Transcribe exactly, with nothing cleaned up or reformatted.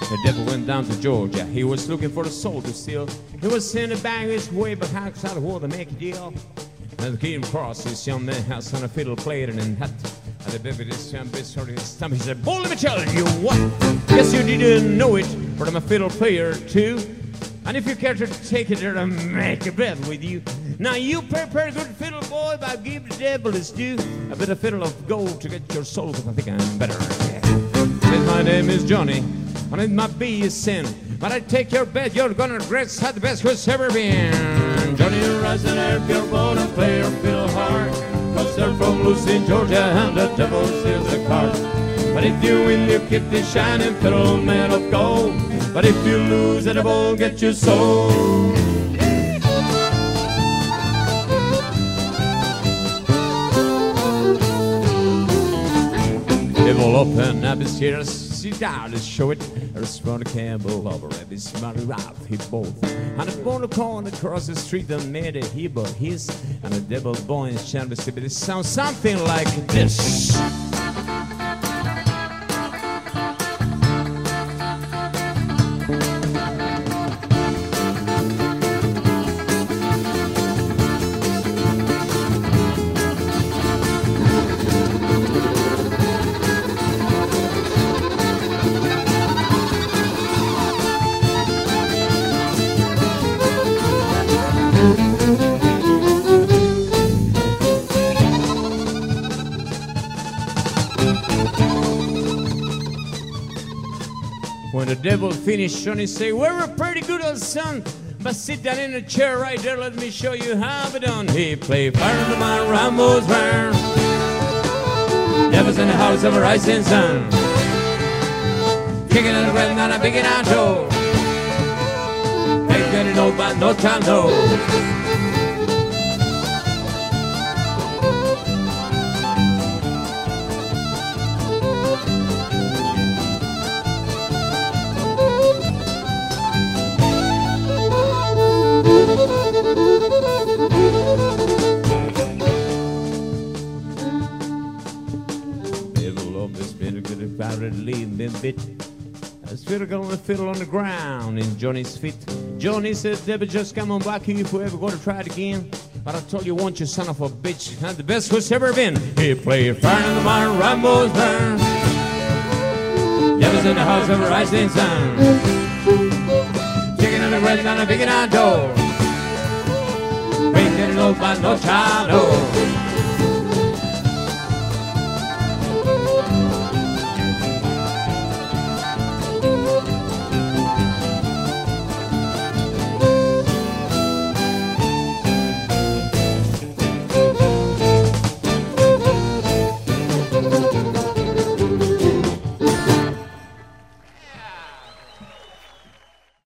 The devil went down to Georgia. He was looking for a soul to steal. He was sent a bag his way back outside the war to make a deal. And the king across this young man has on a fiddle player and hat. And the baby this young bitch started his stomach. He said, boy, let me tell you what. Guess you didn't know it, but I'm a fiddle player too. And if you care to take it there and make a bet with you. Now you play pretty good fiddle, boy, but give the devil his due. A bit of fiddle of gold to get your soul, because I think I'm better. Yeah. My name is Johnny, and it might be a sin, but I take your bet you're gonna regret had the best who's ever been. Johnny rise and air, you're gonna play your fiddle hard, cause they're from Lucy, Georgia, and the devil steals the card. But if you win, you keep the shining fiddle made of gold. But if you lose, the devil get your soul. Devil open up his ears, sit down and show it. There's Ronnie Campbell over at his money Ralph, he both. And a born a corner across the street and made a he but his. And the devil boy in Chandler's but it sounds something like this. When the devil finished, Johnny say, we're a pretty good old son, but sit down in a chair right there, let me show you how we done. He played Fire in the Mine, Rambo's round. Devil's in the house of a rising sun. Kicking in the ground, not a big out door. Ain't getting old, but no time, no. Leave me a bit. I fiddle on the fiddle on the ground in Johnny's feet. Johnny said, Debbie, just come on back here if we ever go to try it again. But I told you once, you son of a bitch, and the best who's ever been. He played Fire in the Mine, Rambo's burn. Devil's in the house of a rising sun. Chicken on the red, on a big and door. Ain't getting old, but no child, no.